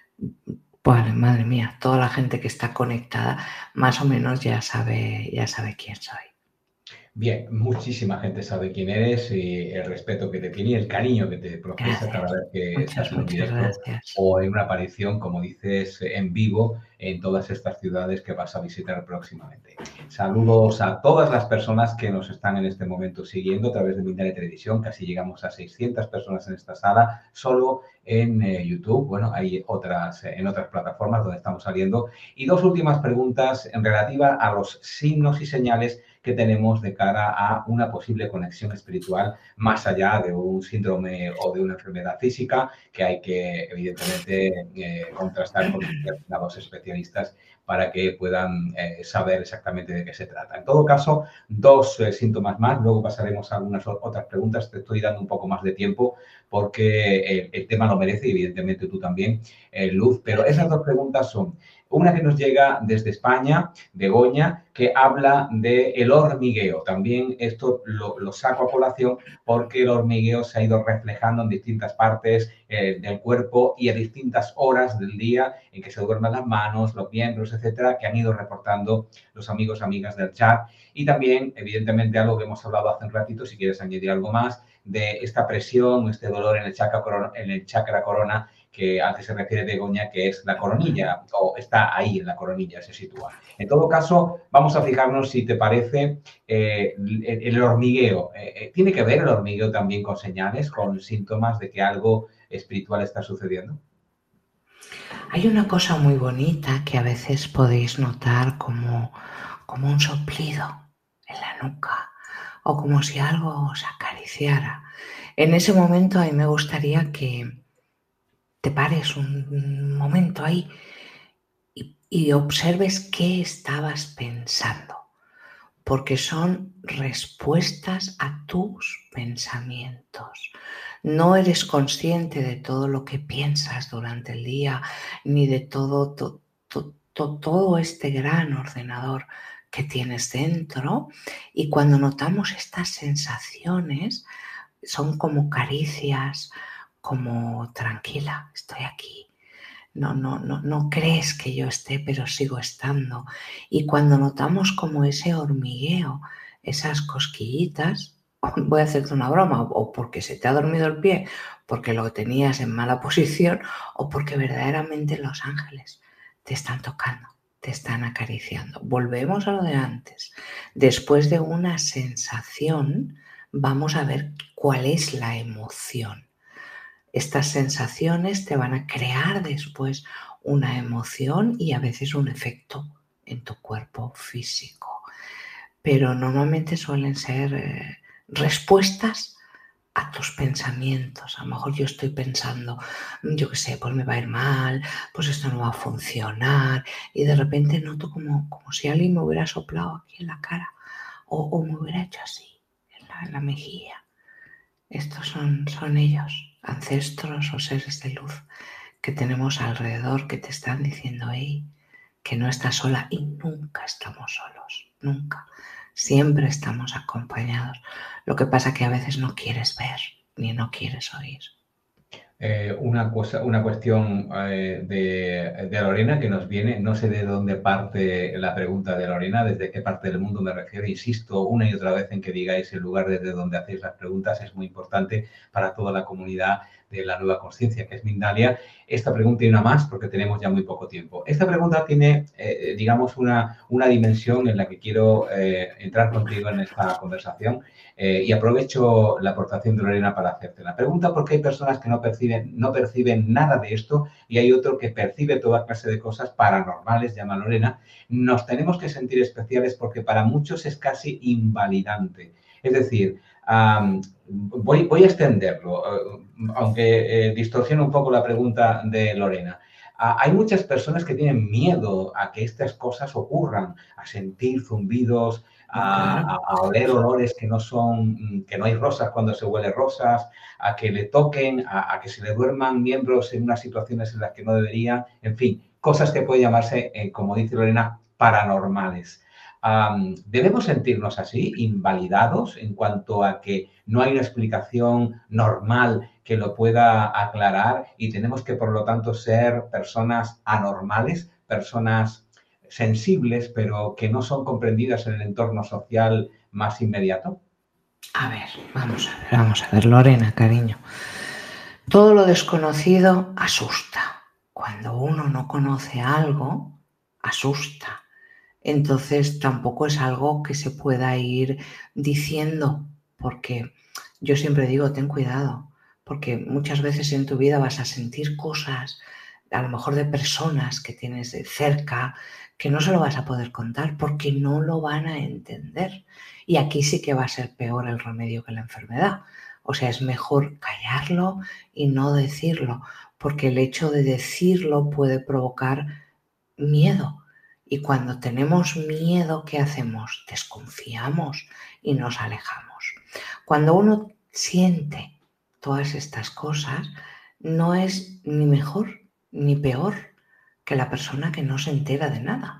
bueno, madre mía, toda la gente que está conectada más o menos ya sabe, ya sabe quién soy. Bien, muchísima gente sabe quién eres y el respeto que te tiene y el cariño que te profesa cada vez que Muchas, estás en un muchas directo gracias. o en una aparición, como dices, en vivo en todas estas ciudades que vas a visitar próximamente. Saludos a todas las personas que nos están en este momento siguiendo a través de Mindalia Televisión. Casi llegamos a seiscientas personas en esta sala, solo en eh, YouTube. Bueno, hay otras, eh, en otras plataformas donde estamos saliendo. Y dos últimas preguntas en relativa a los signos y señales que tenemos de cara a una posible conexión espiritual más allá de un síndrome o de una enfermedad física que hay que, evidentemente, eh, contrastar con determinados especialistas. especialistas para que puedan eh, saber exactamente de qué se trata. En todo caso, dos eh, síntomas más, luego pasaremos a algunas otras preguntas, te estoy dando un poco más de tiempo porque el, el tema lo merece y evidentemente tú también, eh, Luz, pero esas dos preguntas son, una que nos llega desde España, Begoña, que habla del hormigueo. También esto lo, lo saco a colación porque el hormigueo se ha ido reflejando en distintas partes eh, del cuerpo y a distintas horas del día en que se duermen las manos, los miembros, etcétera, que han ido reportando los amigos, amigas del chat. Y también, evidentemente, algo que hemos hablado hace un ratito, si quieres añadir algo más, de esta presión, este dolor en el chakra corona, en el chakra corona que al que se refiere Begoña, que es la coronilla, o está ahí en la coronilla, se sitúa. En todo caso, vamos a fijarnos, si te parece, eh, el, el hormigueo. Eh, ¿Tiene que ver el hormigueo también con señales, con síntomas de que algo espiritual está sucediendo? Hay una cosa muy bonita que a veces podéis notar como, como un soplido en la nuca o como si algo os acariciara. En ese momento a mí me gustaría que te pares un momento ahí y, y observes qué estabas pensando, porque son respuestas a tus pensamientos. No eres consciente de todo lo que piensas durante el día, ni de todo, to, to, to, todo este gran ordenador que tienes dentro. Y cuando notamos estas sensaciones, son como caricias, como tranquila, estoy aquí. No, no, no, no crees que yo esté, pero sigo estando. Y cuando notamos como ese hormigueo, esas cosquillitas, voy a hacerte una broma, o porque se te ha dormido el pie, porque lo tenías en mala posición, o porque verdaderamente los ángeles te están tocando, te están acariciando. Volvemos a lo de antes. Después de una sensación, vamos a ver cuál es la emoción. Estas sensaciones te van a crear después una emoción y a veces un efecto en tu cuerpo físico. Pero normalmente suelen ser eh, respuestas a tus pensamientos. A lo mejor yo estoy pensando, yo qué sé, pues me va a ir mal, pues esto no va a funcionar. Y de repente noto como, como si alguien me hubiera soplado aquí en la cara o, o me hubiera hecho así en la, en la mejilla. Estos son, son ellos, ancestros o seres de luz que tenemos alrededor que te están diciendo, hey, que no estás sola, y nunca estamos solos, nunca. Siempre estamos acompañados. Lo que pasa que a veces no quieres ver ni no quieres oír. Eh, una, cosa, una cuestión eh, de, de Lorena que nos viene, no sé de dónde parte la pregunta de Lorena, desde qué parte del mundo me refiero, insisto una y otra vez en que digáis el lugar desde donde hacéis las preguntas, es muy importante para toda la comunidad de la nueva conciencia, que es Mindalia. Esta pregunta y una más, porque tenemos ya muy poco tiempo. Esta pregunta tiene, eh, digamos, una, una dimensión en la que quiero eh, entrar contigo en esta conversación eh, y aprovecho la aportación de Lorena para hacerte la pregunta, porque hay personas que no perciben, no perciben nada de esto y hay otro que percibe toda clase de cosas paranormales, llama Lorena. Nos tenemos que sentir especiales porque para muchos es casi invalidante. Es decir, um, voy, voy a extenderlo, uh, aunque eh, distorsione un poco la pregunta de Lorena. Uh, hay muchas personas que tienen miedo a que estas cosas ocurran, a sentir zumbidos, a, a, a oler olores que no son, que no hay rosas cuando se huele rosas, a que le toquen, a, a que se le duerman miembros en unas situaciones en las que no deberían, en fin, cosas que pueden llamarse, eh, como dice Lorena, paranormales. Um, ¿Debemos sentirnos así, invalidados, en cuanto a que no hay una explicación normal que lo pueda aclarar y tenemos que, por lo tanto, ser personas anormales, personas sensibles, pero que no son comprendidas en el entorno social más inmediato? A ver, vamos a ver, vamos a ver, Lorena, cariño. Todo lo desconocido asusta. Cuando uno no conoce algo, asusta. Entonces tampoco es algo que se pueda ir diciendo, porque yo siempre digo, ten cuidado, porque muchas veces en tu vida vas a sentir cosas, a lo mejor de personas que tienes de cerca, que no se lo vas a poder contar porque no lo van a entender. Y aquí sí que va a ser peor el remedio que la enfermedad. O sea, es mejor callarlo y no decirlo, porque el hecho de decirlo puede provocar miedo. Y cuando tenemos miedo, ¿qué hacemos? Desconfiamos y nos alejamos. Cuando uno siente todas estas cosas, no es ni mejor ni peor que la persona que no se entera de nada.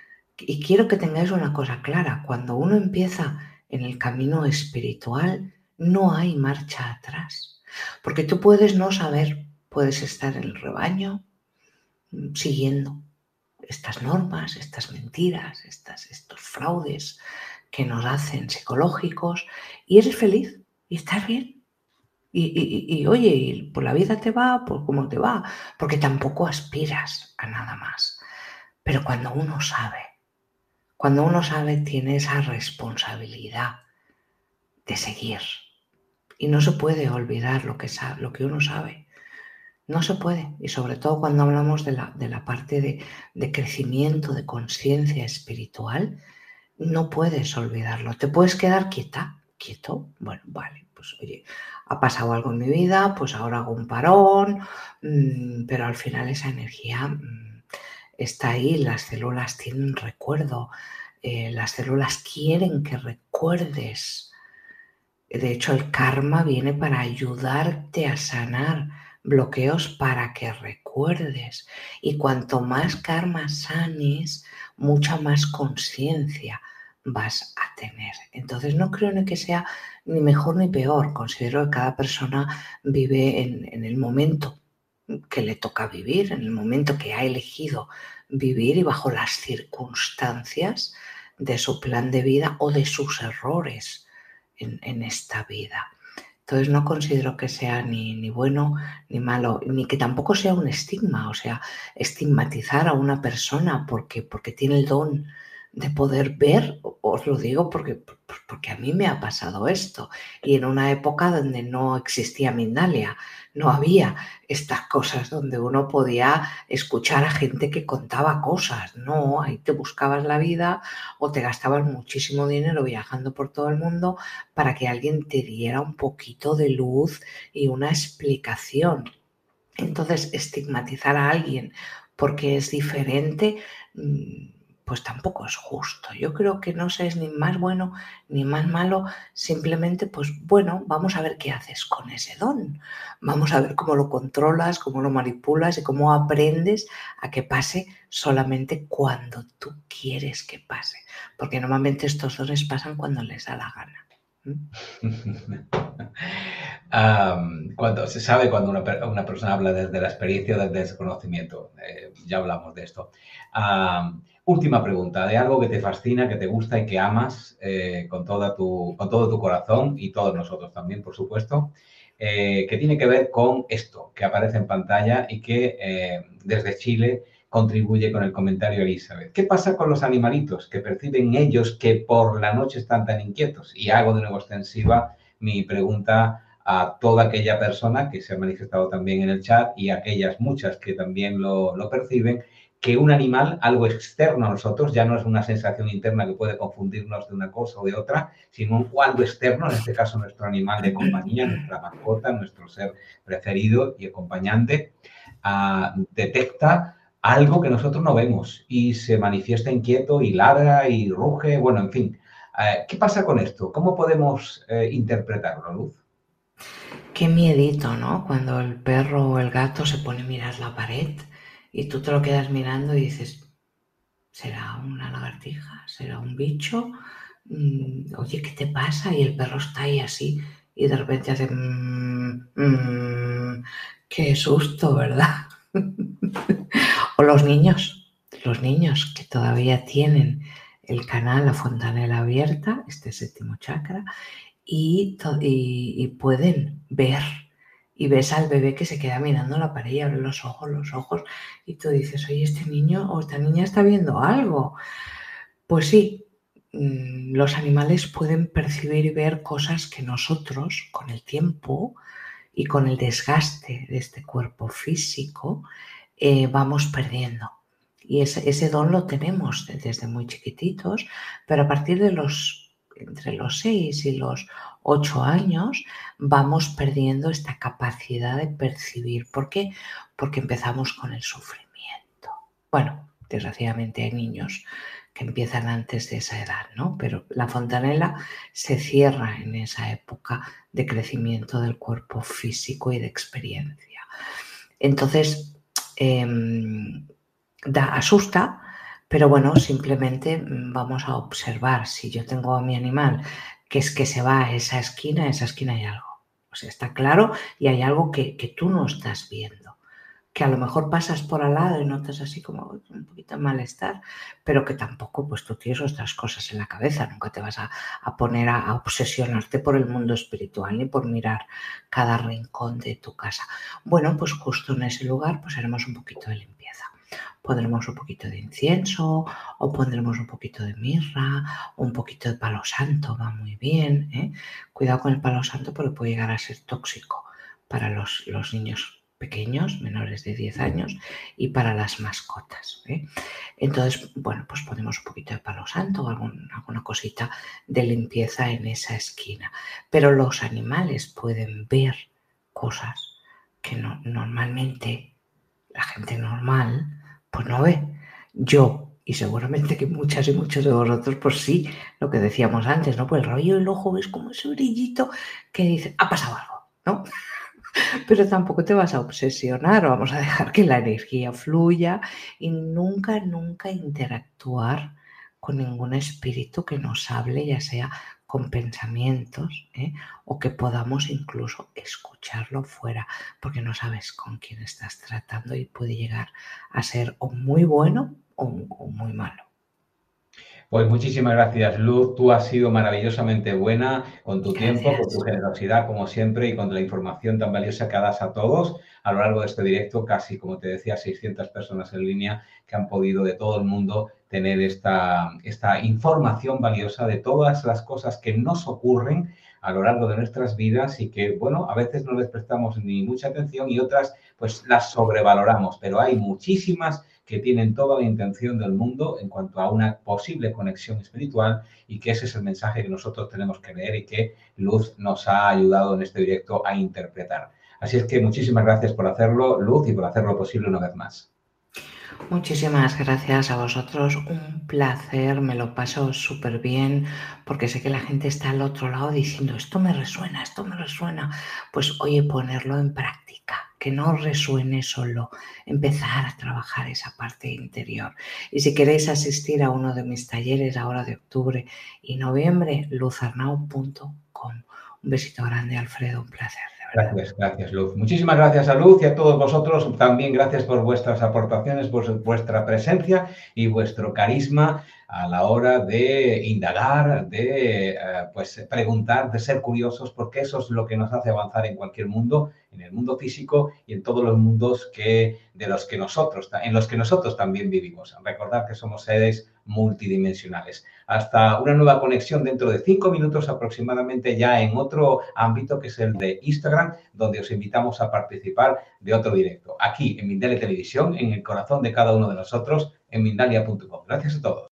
Y quiero que tengáis una cosa clara, cuando uno empieza en el camino espiritual, no hay marcha atrás. Porque tú puedes no saber, puedes estar en el rebaño siguiendo estas normas, estas mentiras, estas, estos fraudes que nos hacen psicológicos, y eres feliz y estás bien. Y, y, y oye, y por la vida te va, por cómo te va, porque tampoco aspiras a nada más. Pero cuando uno sabe, cuando uno sabe, tiene esa responsabilidad de seguir. Y no se puede olvidar lo que, sabe, lo que uno sabe. No se puede. Y sobre todo cuando hablamos de la, de la parte de, de crecimiento, de conciencia espiritual, no puedes olvidarlo. Te puedes quedar quieta, quieto. Bueno, vale, pues oye, ha pasado algo en mi vida, pues ahora hago un parón, mmm, pero al final esa energía mmm, está ahí, las células tienen recuerdo, eh, las células quieren que recuerdes. De hecho, el karma viene para ayudarte a sanar bloqueos para que recuerdes. Y cuanto más karma sanes, mucha más conciencia vas a tener. Entonces no creo ni que sea ni mejor ni peor. Considero que cada persona vive en, en el momento que le toca vivir, en el momento que ha elegido vivir y bajo las circunstancias de su plan de vida o de sus errores en, en esta vida. Entonces no considero que sea ni, ni bueno ni malo, ni que tampoco sea un estigma, o sea, estigmatizar a una persona porque, porque tiene el don de poder ver. Os lo digo porque, porque a mí me ha pasado esto, y en una época donde no existía Mindalia, no había estas cosas donde uno podía escuchar a gente que contaba cosas, no, ahí te buscabas la vida o te gastabas muchísimo dinero viajando por todo el mundo para que alguien te diera un poquito de luz y una explicación. Entonces, estigmatizar a alguien porque es diferente, pues tampoco es justo. Yo creo que no se es ni más bueno ni más malo, simplemente pues bueno, vamos a ver qué haces con ese don, vamos a ver cómo lo controlas, cómo lo manipulas y cómo aprendes a que pase solamente cuando tú quieres que pase, porque normalmente estos dones pasan cuando les da la gana. um, cuando se sabe cuando una, una persona habla desde la experiencia o desde el desconocimiento, eh, ya hablamos de esto. Um, Última pregunta, de algo que te fascina, que te gusta y que amas eh, con, toda tu, con todo tu corazón, y todos nosotros también, por supuesto, eh, que tiene que ver con esto que aparece en pantalla y que eh, desde Chile contribuye con el comentario Elizabeth. ¿Qué pasa con los animalitos que perciben ellos que por la noche están tan inquietos? Y hago de nuevo extensiva mi pregunta a toda aquella persona que se ha manifestado también en el chat y a aquellas muchas que también lo, lo perciben, que un animal, algo externo a nosotros, ya no es una sensación interna que puede confundirnos de una cosa o de otra, sino algo externo, en este caso nuestro animal de compañía, nuestra mascota, nuestro ser preferido y acompañante, uh, detecta algo que nosotros no vemos y se manifiesta inquieto y ladra y ruge, bueno, en fin. Uh, ¿Qué pasa con esto? ¿Cómo podemos uh, interpretarlo, Luz? Qué miedito, ¿no? Cuando el perro o el gato se pone a mirar la pared y tú te lo quedas mirando y dices, ¿será una lagartija? ¿Será un bicho? Mm, oye, ¿qué te pasa? Y el perro está ahí así y de repente hace... Mmm, mmm, qué susto, ¿verdad? O los niños, los niños que todavía tienen el canal, la fontanela abierta, este séptimo chakra, y, y, y pueden ver. Y ves al bebé que se queda mirando la pared y abre los ojos, los ojos, y tú dices, oye, este niño o esta niña está viendo algo. Pues sí, los animales pueden percibir y ver cosas que nosotros, con el tiempo y con el desgaste de este cuerpo físico, eh, vamos perdiendo. Y ese, ese don lo tenemos desde muy chiquititos, pero a partir de los, entre los seis y los ocho años, vamos perdiendo esta capacidad de percibir. ¿Por qué? Porque empezamos con el sufrimiento. Bueno, desgraciadamente hay niños que empiezan antes de esa edad, ¿no? Pero la fontanela se cierra en esa época de crecimiento del cuerpo físico y de experiencia. Entonces, eh, da, asusta, pero bueno, simplemente vamos a observar. Si yo tengo a mi animal que es que se va a esa esquina, a esa esquina hay algo. O sea, está claro y hay algo que, que tú no estás viendo. Que a lo mejor pasas por al lado y notas así como un poquito de malestar, pero que tampoco, pues tú tienes otras cosas en la cabeza, nunca te vas a, a poner a, a obsesionarte por el mundo espiritual ni por mirar cada rincón de tu casa. Bueno, pues justo en ese lugar pues haremos un poquito de limpieza. Pondremos un poquito de incienso o pondremos un poquito de mirra o un poquito de palo santo, va muy bien, ¿eh? Cuidado con el palo santo porque puede llegar a ser tóxico para los, los niños pequeños, menores de diez años, y para las mascotas, ¿eh? Entonces, bueno, pues ponemos un poquito de palo santo o algún, alguna cosita de limpieza en esa esquina. Pero los animales pueden ver cosas que no, normalmente la gente normal pues no ve. Yo, y seguramente que muchas y muchos de vosotros, pues sí, lo que decíamos antes, ¿no? Pues el rabillo del ojo ves como ese brillito que dice, ha pasado algo, ¿no? Pero tampoco te vas a obsesionar, vamos a dejar que la energía fluya y nunca, nunca interactuar con ningún espíritu que nos hable, ya sea con pensamientos, ¿eh? O que podamos incluso escucharlo fuera, porque no sabes con quién estás tratando y puede llegar a ser o muy bueno o, o muy malo. Pues muchísimas gracias, Luz. Tú has sido maravillosamente buena con tu Gracias. tiempo, con tu generosidad, como siempre, y con la información tan valiosa que das a todos a lo largo de este directo. Casi, como te decía, seiscientas personas en línea que han podido de todo el mundo tener esta, esta información valiosa de todas las cosas que nos ocurren a lo largo de nuestras vidas y que, bueno, a veces no les prestamos ni mucha atención y otras, pues, las sobrevaloramos. Pero hay muchísimas que tienen toda la intención del mundo en cuanto a una posible conexión espiritual y que ese es el mensaje que nosotros tenemos que leer y que Luz nos ha ayudado en este directo a interpretar. Así es que muchísimas gracias por hacerlo, Luz, y por hacerlo posible una vez más. Muchísimas gracias a vosotros, un placer, me lo paso súper bien porque sé que la gente está al otro lado diciendo esto me resuena, esto me resuena, pues oye, ponerlo en práctica, que no resuene solo, empezar a trabajar esa parte interior. Y si queréis asistir a uno de mis talleres ahora de octubre y noviembre, luz arnau punto com. Un besito grande, Alfredo, un placer. Gracias, gracias, Luz. Muchísimas gracias a Luz y a todos vosotros. También gracias por vuestras aportaciones, por vuestra presencia y vuestro carisma a la hora de indagar, de uh, pues, preguntar, de ser curiosos, porque eso es lo que nos hace avanzar en cualquier mundo, en el mundo físico y en todos los mundos que, de los que nosotros, en los que nosotros también vivimos. Recordad que somos seres multidimensionales. Hasta una nueva conexión dentro de cinco minutos aproximadamente ya en otro ámbito que es el de Instagram, donde os invitamos a participar de otro directo. Aquí en Mindalia Televisión, en el corazón de cada uno de nosotros, en Mindalia punto com. Gracias a todos.